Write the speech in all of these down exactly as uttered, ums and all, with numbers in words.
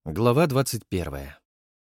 Глава двадцать первая.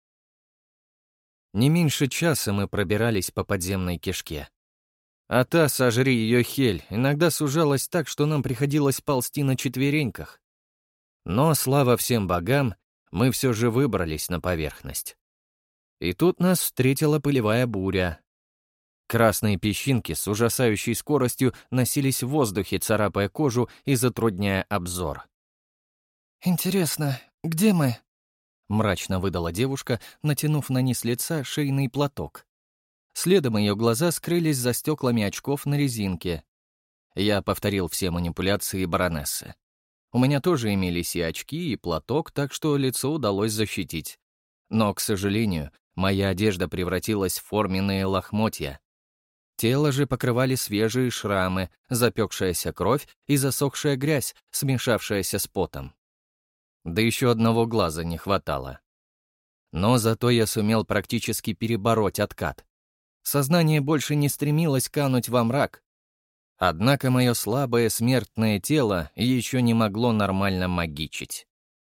Не меньше часа мы пробирались по подземной кишке. А та, сожри ее хель, иногда сужалась так, что нам приходилось ползти на четвереньках. Но, слава всем богам, мы все же выбрались на поверхность. И тут нас встретила пылевая буря. Красные песчинки с ужасающей скоростью носились в воздухе, царапая кожу и затрудняя обзор. «Интересно, где мы?» — мрачно выдала девушка, натянув на низ лица шейный платок. Следом ее глаза скрылись за стеклами очков на резинке. Я повторил все манипуляции баронессы. У меня тоже имелись и очки, и платок, так что лицо удалось защитить. Но, к сожалению, моя одежда превратилась в форменные лохмотья. Тело же покрывали свежие шрамы, запекшаяся кровь и засохшая грязь, смешавшаяся с потом. Да еще одного глаза не хватало. Но зато я сумел практически перебороть откат. Сознание больше не стремилось кануть во мрак. Однако мое слабое смертное тело еще не могло нормально магичить.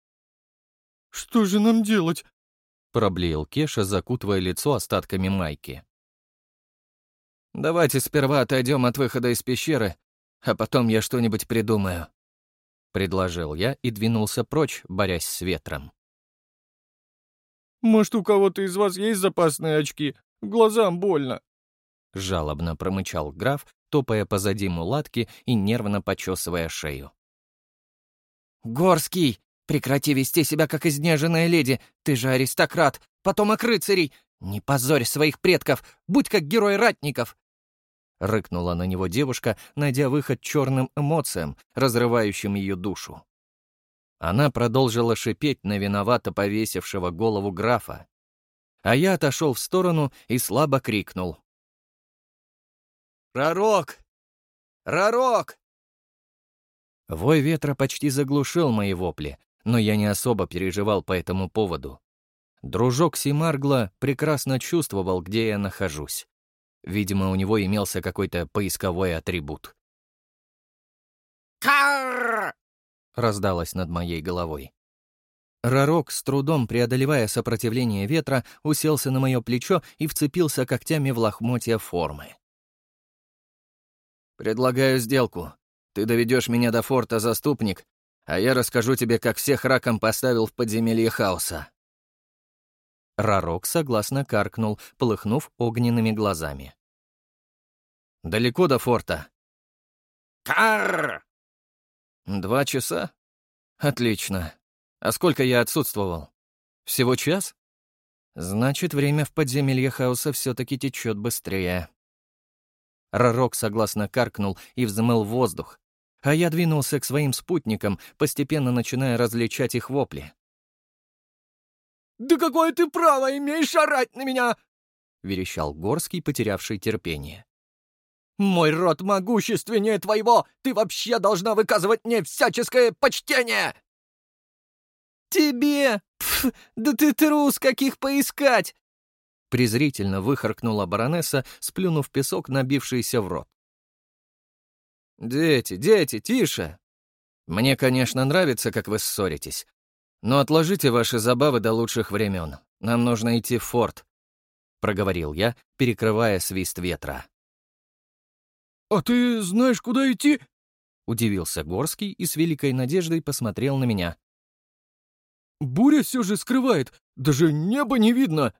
«Что же нам делать?» — проблеял Кеша, закутывая лицо остатками майки. «Давайте сперва отойдем от выхода из пещеры, а потом я что-нибудь придумаю», — предложил я и двинулся прочь, борясь с ветром. «Может, у кого-то из вас есть запасные очки? Глазам больно». Жалобно промычал граф, топая позади мулатки и нервно почесывая шею. «Горский, прекрати вести себя как изнеженная леди. Ты же аристократ, потомок рыцарей. Не позорь своих предков, будь как герой ратников». Рыкнула на него девушка, найдя выход черным эмоциям, разрывающим ее душу. Она продолжила шипеть на виновато повесившего голову графа. А я отошел в сторону и слабо крикнул. «Ророк! Ророк!» Вой ветра почти заглушил мои вопли, но я не особо переживал по этому поводу. Дружок Симаргла прекрасно чувствовал, где я нахожусь. Видимо, у него имелся какой-то поисковой атрибут. «Карр!» — раздалось над моей головой. Ророк, с трудом преодолевая сопротивление ветра, уселся на мое плечо и вцепился когтями в лохмотья формы. «Предлагаю сделку. Ты доведешь меня до форта, заступник, а я расскажу тебе, как всех раком поставил в подземелье хаоса». Ророк согласно каркнул, полыхнув огненными глазами. «Далеко до форта?» «Карр!» «Два часа? Отлично. А сколько я отсутствовал? Всего час? Значит, время в подземелье хаоса все-таки течет быстрее». Ророк согласно каркнул и взмыл в воздух, а я двинулся к своим спутникам, постепенно начиная различать их вопли. «Да какое ты право имеешь орать на меня?» — верещал Горский, потерявший терпение. «Мой род могущественнее твоего! Ты вообще должна выказывать мне всяческое почтение!» «Тебе? Пф, да ты трус, каких поискать!» Презрительно выхаркнула баронесса, сплюнув песок, набившийся в рот. «Дети, дети, тише! Мне, конечно, нравится, как вы ссоритесь, но отложите ваши забавы до лучших времен. Нам нужно идти в форт», — проговорил я, перекрывая свист ветра. «А ты знаешь, куда идти?» — удивился Горский и с великой надеждой посмотрел на меня. «Буря все же скрывает, даже неба не видно».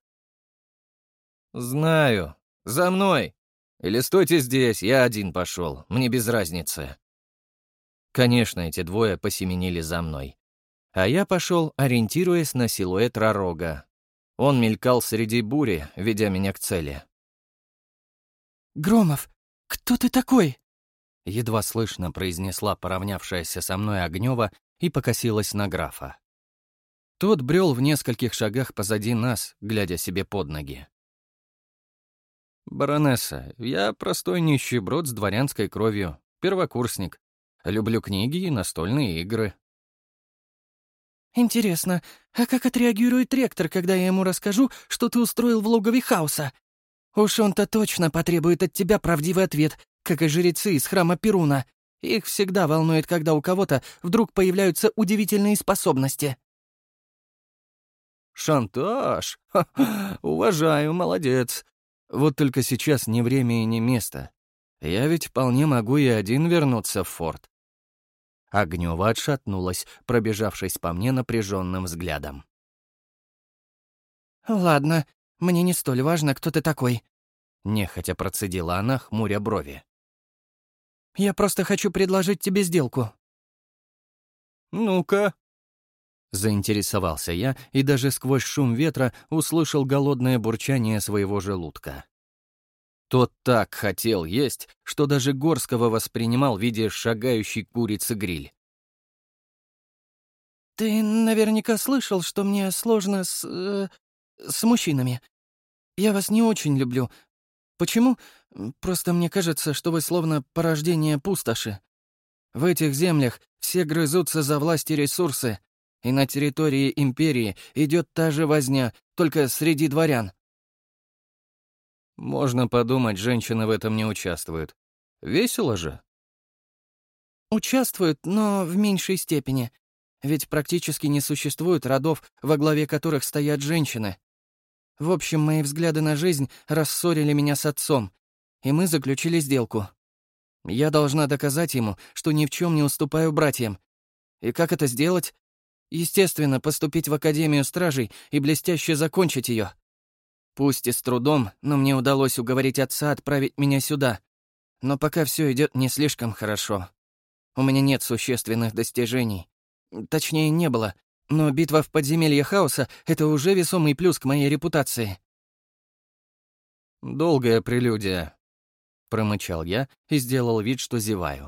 «Знаю. За мной. Или стойте здесь, я один пошел, мне без разницы». Конечно, эти двое посеменили за мной. А я пошел, ориентируясь на силуэт Ророга. Он мелькал среди бури, ведя меня к цели. «Громов, кто ты такой?» Едва слышно произнесла поравнявшаяся со мной Огнева и покосилась на графа. Тот брел в нескольких шагах позади нас, глядя себе под ноги. «Баронесса, я простой нищеброд с дворянской кровью, первокурсник. Люблю книги и настольные игры». «Интересно, а как отреагирует ректор, когда я ему расскажу, что ты устроил в логове хаоса? Уж он-то точно потребует от тебя правдивый ответ, как и жрецы из храма Перуна. Их всегда волнует, когда у кого-то вдруг появляются удивительные способности». Шантаж? Ха-ха, уважаю, молодец. Вот только сейчас не время и не место. Я ведь вполне могу и один вернуться в форт. Огнева отшатнулась, пробежавшись по мне напряженным взглядом. «Ладно, мне не столь важно, кто ты такой», — нехотя процедила она, хмуря брови. «Я просто хочу предложить тебе сделку». «Ну-ка». Заинтересовался я и даже сквозь шум ветра услышал голодное бурчание своего желудка. Тот так хотел есть, что даже Горского воспринимал в виде шагающей курицы гриль. «Ты наверняка слышал, что мне сложно с... Э, с мужчинами. Я вас не очень люблю. Почему? Просто мне кажется, что вы словно порождение пустоши. В этих землях все грызутся за власть и ресурсы, и на территории империи идет та же возня, только среди дворян». Можно подумать, женщины в этом не участвуют. Весело же. Участвуют, но в меньшей степени. Ведь практически не существует родов, во главе которых стоят женщины. В общем, мои взгляды на жизнь рассорили меня с отцом, и мы заключили сделку. Я должна доказать ему, что ни в чем не уступаю братьям. И как это сделать? Естественно, поступить в Академию Стражей и блестяще закончить ее. Пусть и с трудом, но мне удалось уговорить отца отправить меня сюда. Но пока все идет не слишком хорошо. У меня нет существенных достижений. Точнее, не было. Но битва в подземелье хаоса — это уже весомый плюс к моей репутации. «Долгая прелюдия», — промычал я и сделал вид, что зеваю.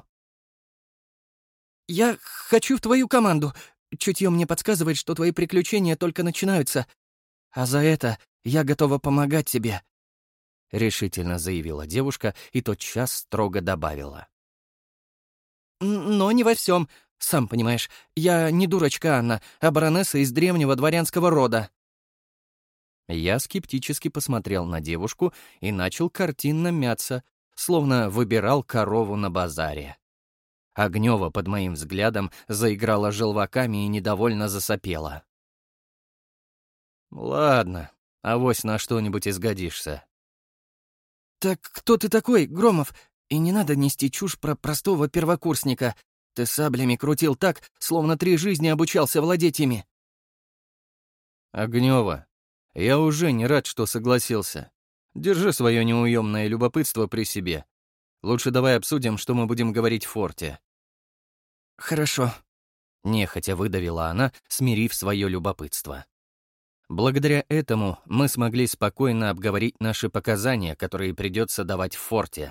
«Я хочу в твою команду. Чутье мне подсказывает, что твои приключения только начинаются. А за это я готова помогать тебе», — решительно заявила девушка и тотчас строго добавила. «Но не во всем. Сам понимаешь, я не дурочка Анна, а баронесса из древнего дворянского рода». Я скептически посмотрел на девушку и начал картинно мяться, словно выбирал корову на базаре. Огнева под моим взглядом заиграла желваками и недовольно засопела. «Ладно, авось на что-нибудь изгодишься». «Так кто ты такой, Громов? И не надо нести чушь про простого первокурсника. Ты саблями крутил так, словно три жизни обучался владеть ими». «Огнева, я уже не рад, что согласился. Держи свое неуемное любопытство при себе. Лучше давай обсудим, что мы будем говорить в форте». «Хорошо», — нехотя выдавила она, смирив свое любопытство. Благодаря этому мы смогли спокойно обговорить наши показания, которые придется давать в форте.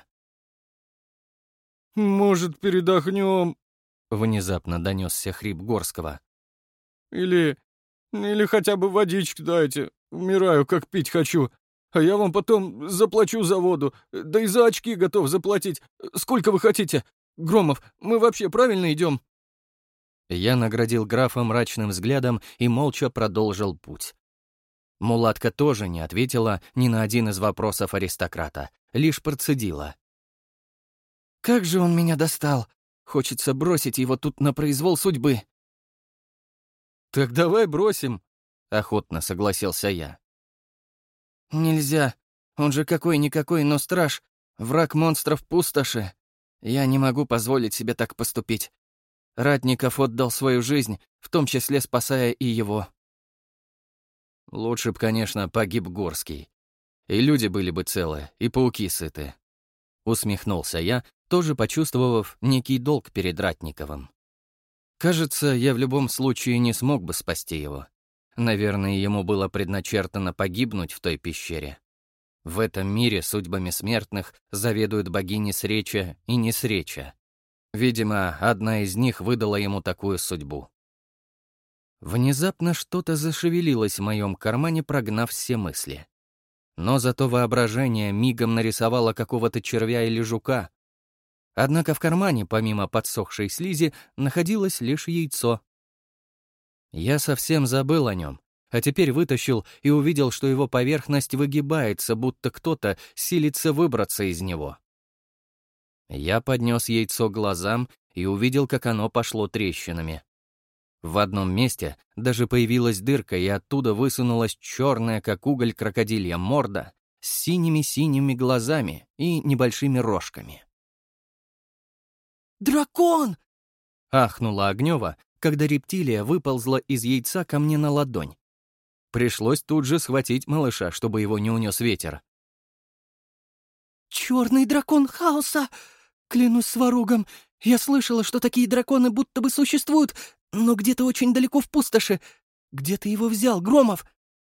«Может, передохнем?» — внезапно донесся хрип Горского. «Или... или хотя бы водички дайте. Умираю, как пить хочу. А я вам потом заплачу за воду. Да и за очки готов заплатить. Сколько вы хотите? Громов, мы вообще правильно идем?» Я наградил графа мрачным взглядом и молча продолжил путь. Мулатка тоже не ответила ни на один из вопросов аристократа, лишь процедила. «Как же он меня достал! Хочется бросить его тут на произвол судьбы». «Так давай бросим», — охотно согласился я. «Нельзя. Он же какой-никакой, но страж. Враг монстров пустоши. Я не могу позволить себе так поступить. Ратников отдал свою жизнь, в том числе спасая и его». Лучше б, конечно, погиб Горский. И люди были бы целы, и пауки сыты. Усмехнулся я, тоже почувствовав некий долг перед Ратниковым. Кажется, я в любом случае не смог бы спасти его. Наверное, ему было предначертано погибнуть в той пещере. В этом мире судьбами смертных заведуют богини Среча и Несреча. Видимо, одна из них выдала ему такую судьбу. Внезапно что-то зашевелилось в моем кармане, прогнав все мысли. Но зато воображение мигом нарисовало какого-то червя или жука. Однако в кармане, помимо подсохшей слизи, находилось лишь яйцо. Я совсем забыл о нем, а теперь вытащил и увидел, что его поверхность выгибается, будто кто-то силится выбраться из него. Я поднес яйцо к глазам и увидел, как оно пошло трещинами. В одном месте даже появилась дырка, и оттуда высунулась черная, как уголь, крокодилья морда с синими-синими глазами и небольшими рожками. «Дракон!» — Ахнула Огнева, когда рептилия выползла из яйца ко мне на ладонь. Пришлось тут же схватить малыша, чтобы его не унес ветер. «Черный дракон хаоса! Клянусь сварогом, я слышала, что такие драконы будто бы существуют, но где-то очень далеко в пустоши. Где ты его взял, Громов?»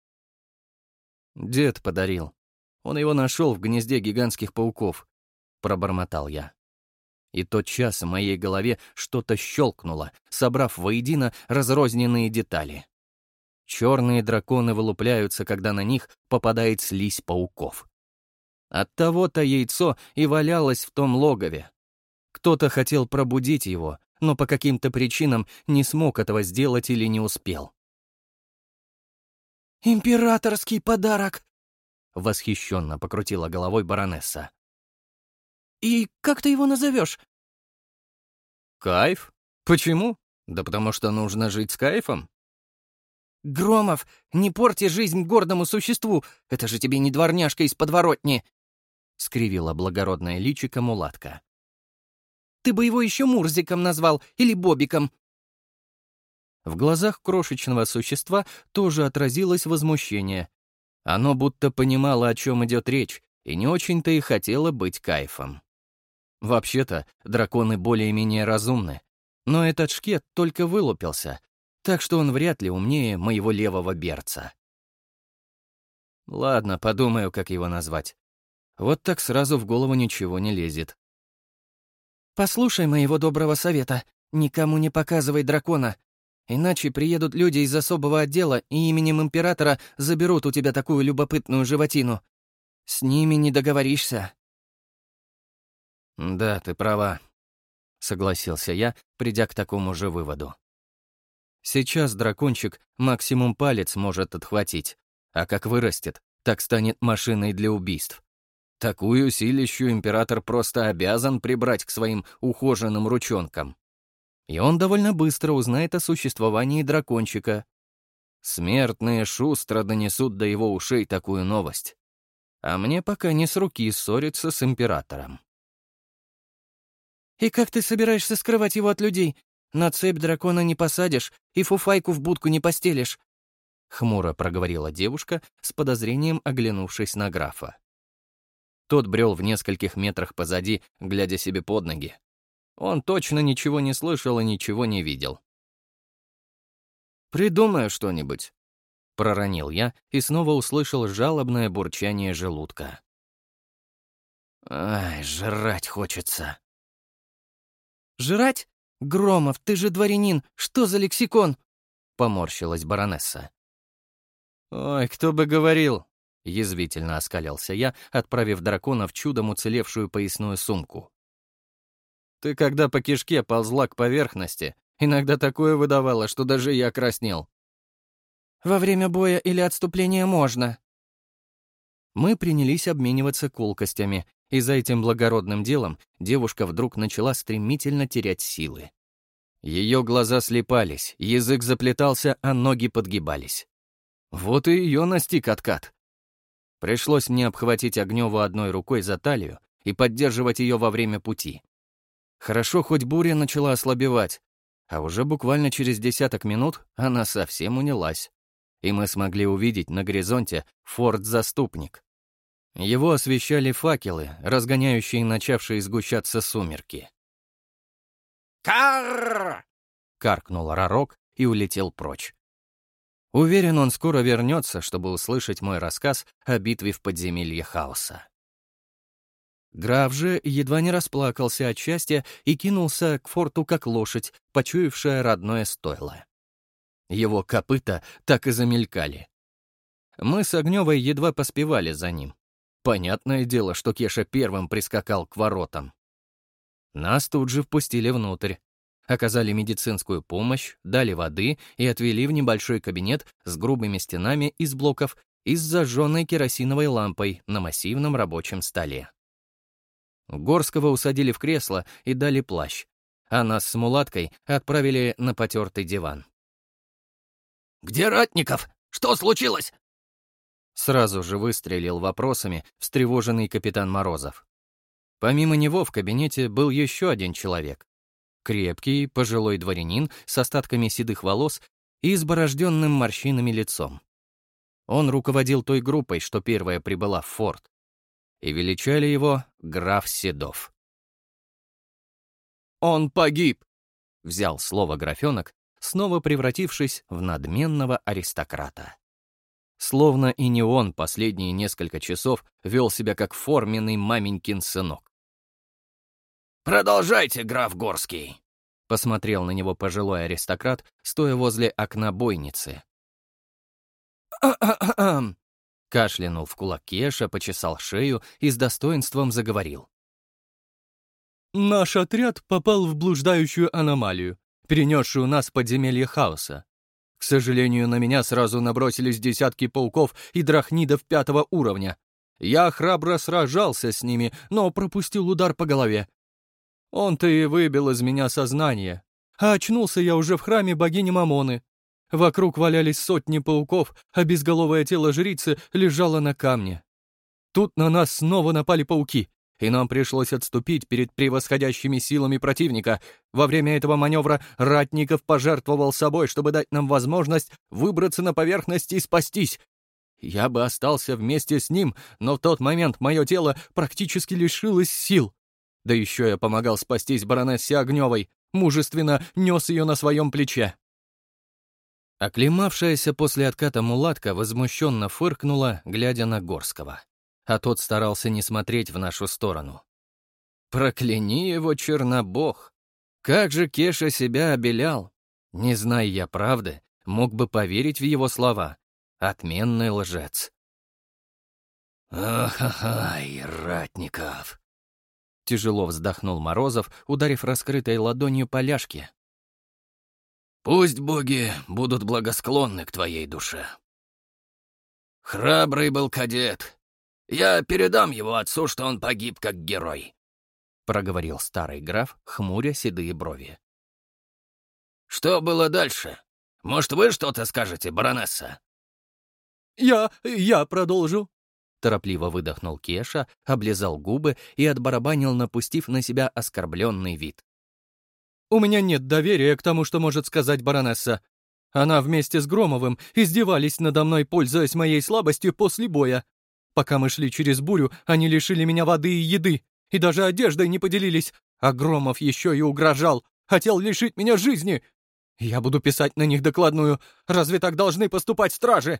«Дед подарил. Он его нашел в гнезде гигантских пауков», — пробормотал я. И тотчас в моей голове что-то щелкнуло, собрав воедино разрозненные детали. Черные драконы вылупляются, когда на них попадает слизь пауков. Оттого-то яйцо и валялось в том логове. Кто-то хотел пробудить его, но по каким-то причинам не смог этого сделать или не успел. «Императорский подарок!» — восхищенно покрутила головой баронесса. «И как ты его назовешь?» «Кайф? Почему? Да потому что нужно жить с кайфом». «Громов, не порти жизнь гордому существу! Это же тебе не дворняжка из подворотни!» — скривила благородное личико мулатка. «Ты бы его еще Мурзиком назвал или Бобиком!» В глазах крошечного существа тоже отразилось возмущение. Оно будто понимало, о чем идет речь, и не очень-то и хотело быть кайфом. Вообще-то, драконы более-менее разумны, но этот шкет только вылупился, так что он вряд ли умнее моего левого берца. Ладно, подумаю, как его назвать. Вот так сразу в голову ничего не лезет. «Послушай моего доброго совета. Никому не показывай дракона. Иначе приедут люди из особого отдела и именем императора заберут у тебя такую любопытную животину. С ними не договоришься». «Да, ты права», — согласился я, придя к такому же выводу. Сейчас дракончик максимум палец может отхватить, а как вырастет, так станет машиной для убийств. Такую силищу император просто обязан прибрать к своим ухоженным ручонкам. И он довольно быстро узнает о существовании дракончика. Смертные шустро донесут до его ушей такую новость. А мне пока не с руки ссориться с императором. «И как ты собираешься скрывать его от людей? На цепь дракона не посадишь и фуфайку в будку не постелишь», — хмуро проговорила девушка, с подозрением оглянувшись на графа. Тот брел в нескольких метрах позади, глядя себе под ноги. Он точно ничего не слышал и ничего не видел. «Придумаю что-нибудь», — проронил я и снова услышал жалобное бурчание желудка. «Ай, жрать хочется». «Жрать? Громов, ты же дворянин, что за лексикон?» — поморщилась баронесса. «Ой, кто бы говорил!» — язвительно оскалился я, отправив дракона в чудом уцелевшую поясную сумку. «Ты когда по кишке ползла к поверхности, иногда такое выдавало, что даже я краснел». «Во время боя или отступления можно». Мы принялись обмениваться колкостями, и за этим благородным делом девушка вдруг начала стремительно терять силы. Ее глаза слепались, язык заплетался, а ноги подгибались. Вот и ее настиг откат. Пришлось мне обхватить Огневу одной рукой за талию и поддерживать ее во время пути. Хорошо, хоть буря начала ослабевать, а уже буквально через десяток минут она совсем унялась, и мы смогли увидеть на горизонте форт-заступник. Его освещали факелы, разгоняющие начавшие сгущаться сумерки. «Карр!» — каркнул Ророк и улетел прочь. Уверен, он скоро вернется, чтобы услышать мой рассказ о битве в подземелье хаоса. Граф же едва не расплакался от счастья и кинулся к форту как лошадь, почуявшая родное стойло. Его копыта так и замелькали. Мы с Огневой едва поспевали за ним. Понятное дело, что Кеша первым прискакал к воротам. Нас тут же впустили внутрь. Оказали медицинскую помощь, дали воды и отвели в небольшой кабинет с грубыми стенами из блоков и с зажженной керосиновой лампой на массивном рабочем столе. Горского усадили в кресло и дали плащ, а нас с мулаткой отправили на потертый диван. Где Ратников? Что случилось?» Сразу же выстрелил вопросами встревоженный капитан Морозов. Помимо него в кабинете был еще один человек. Крепкий, пожилой дворянин с остатками седых волос и изборожденным морщинами лицом. Он руководил той группой, что первая прибыла в форт, и величали его граф Седов. «Он погиб!» — взял слово графенок, снова превратившись в надменного аристократа. Словно и не он последние несколько часов вел себя как форменный маменькин сынок. «Продолжайте, граф Горский», — посмотрел на него пожилой аристократ, стоя возле окна бойницы. «А-а-а-ам!» — кашлянул в кулак Кеша, почесал шею и с достоинством заговорил. «Наш отряд попал в блуждающую аномалию, перенесшую нас в подземелье хаоса. К сожалению, на меня сразу набросились десятки пауков и драхнидов пятого уровня. Я храбро сражался с ними, но пропустил удар по голове. Он-то и выбил из меня сознание. А очнулся я уже в храме богини Мамоны. Вокруг валялись сотни пауков, а безголовое тело жрицы лежало на камне. Тут на нас снова напали пауки, и нам пришлось отступить перед превосходящими силами противника. Во время этого маневра Ратников пожертвовал собой, чтобы дать нам возможность выбраться на поверхность и спастись. Я бы остался вместе с ним, но в тот момент мое тело практически лишилось сил. Да еще я помогал спастись баронессе Огневой, мужественно нес ее на своем плече. Оклемавшаяся после отката мулатка возмущенно фыркнула, глядя на Горского. А тот старался не смотреть в нашу сторону. Прокляни его, Чернобог! Как же Кеша себя обелял! Не зная я правды, мог бы поверить в его слова. Отменный лжец. «Ах-ай, Ратников!» Тяжело вздохнул Морозов, ударив раскрытой ладонью по ляжке. «Пусть боги будут благосклонны к твоей душе. Храбрый был кадет. Я передам его отцу, что он погиб как герой», — проговорил старый граф, хмуря седые брови. «Что было дальше? Может, вы что-то скажете, баронесса?» «Я... я продолжу», — торопливо выдохнул Кеша, облизал губы и отбарабанил, напустив на себя оскорбленный вид. «У меня нет доверия к тому, что может сказать баронесса. Она вместе с Громовым издевались надо мной, пользуясь моей слабостью после боя. Пока мы шли через бурю, они лишили меня воды и еды, и даже одеждой не поделились, а Громов еще и угрожал, хотел лишить меня жизни. Я буду писать на них докладную. Разве так должны поступать стражи?»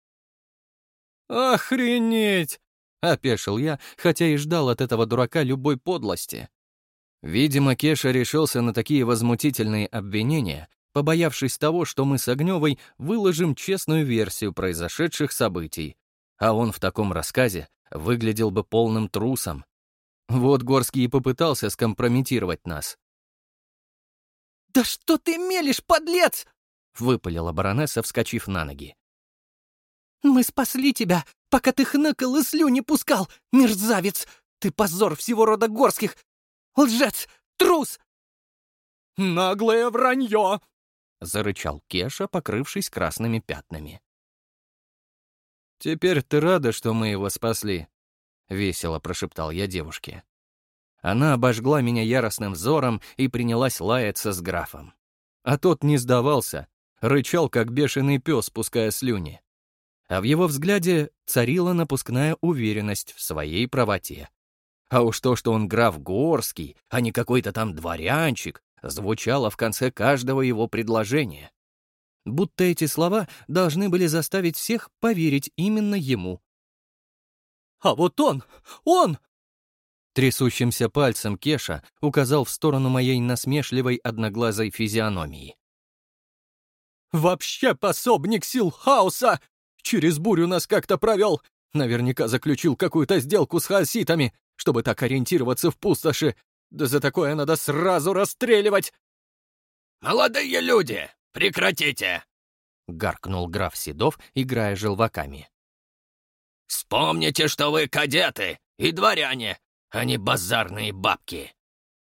«Охренеть!» — опешил я, хотя и ждал от этого дурака любой подлости. Видимо, Кеша решился на такие возмутительные обвинения, побоявшись того, что мы с Огневой выложим честную версию произошедших событий, а он в таком рассказе выглядел бы полным трусом. Вот Горский и попытался скомпрометировать нас. «Да что ты мелешь, подлец!» — выпалила баронесса, вскочив на ноги. «Мы спасли тебя, пока ты хныкал и слюни пускал, мерзавец! Ты позор всего рода Горских! Лжец! Трус!» «Наглое вранье!» — зарычал Кеша, покрывшись красными пятнами. «Теперь ты рада, что мы его спасли?» — весело прошептал я девушке. Она обожгла меня яростным взором и принялась лаяться с графом. А тот не сдавался, рычал, как бешеный пес, пуская слюни. А в его взгляде царила напускная уверенность в своей правоте. А уж то, что он граф Горский, а не какой-то там дворянчик, звучало в конце каждого его предложения. Будто эти слова должны были заставить всех поверить именно ему. «А вот он! Он!» Трясущимся пальцем Кеша указал в сторону моей насмешливой одноглазой физиономии. «Вообще пособник сил хаоса! Через бурю нас как-то провел! Наверняка заключил какую-то сделку с хаоситами, чтобы так ориентироваться в пустоши! Да за такое надо сразу расстреливать!» «Молодые люди, прекратите!» — гаркнул граф Седов, играя желваками. «Вспомните, что вы кадеты и дворяне, а не базарные бабки!»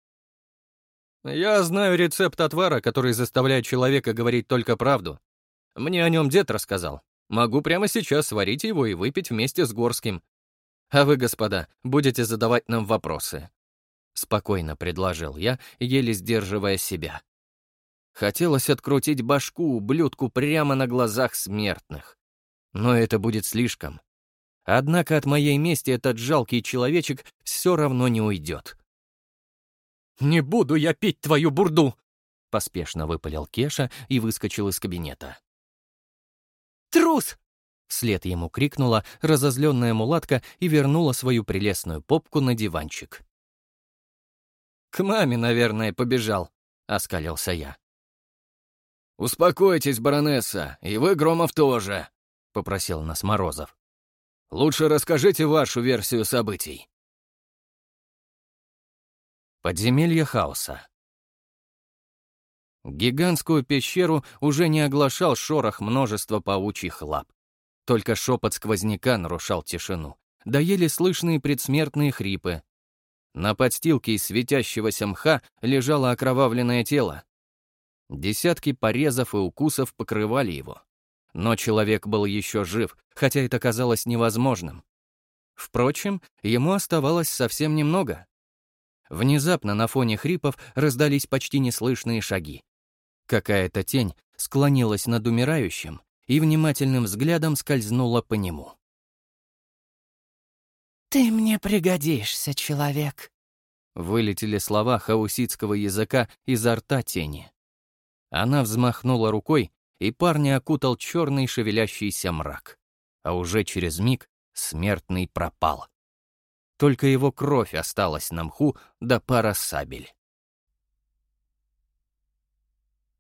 «Я знаю рецепт отвара, который заставляет человека говорить только правду. Мне о нем дед рассказал. Могу прямо сейчас сварить его и выпить вместе с Горским. А вы, господа, будете задавать нам вопросы. Спокойно предложил я, еле сдерживая себя. Хотелось открутить башку ублюдку прямо на глазах смертных. Но это будет слишком. Однако от моей мести этот жалкий человечек все равно не уйдет. «Не буду я пить твою бурду!» — поспешно выпалил Кеша и выскочил из кабинета. «Трус!» — вслед ему крикнула разозленная мулатка и вернула свою прелестную попку на диванчик. «К маме, наверное, побежал», — оскалился я. «Успокойтесь, баронесса, и вы, Громов, тоже», — попросил нас Морозов. «Лучше расскажите вашу версию событий». Подземелье хаоса. Гигантскую пещеру уже не оглашал шорох множества паучьих лап. Только шепот сквозняка нарушал тишину, да еле слышные предсмертные хрипы. На подстилке из светящегося мха лежало окровавленное тело. Десятки порезов и укусов покрывали его. Но человек был еще жив, хотя это казалось невозможным. Впрочем, ему оставалось совсем немного. Внезапно на фоне хрипов раздались почти неслышные шаги. Какая-то тень склонилась над умирающим и внимательным взглядом скользнула по нему. «Ты мне пригодишься, человек», — вылетели слова хауситского языка изо рта тени. Она взмахнула рукой, и парня окутал черный шевелящийся мрак. А уже через миг смертный пропал. Только его кровь осталась на мху, да пара сабель.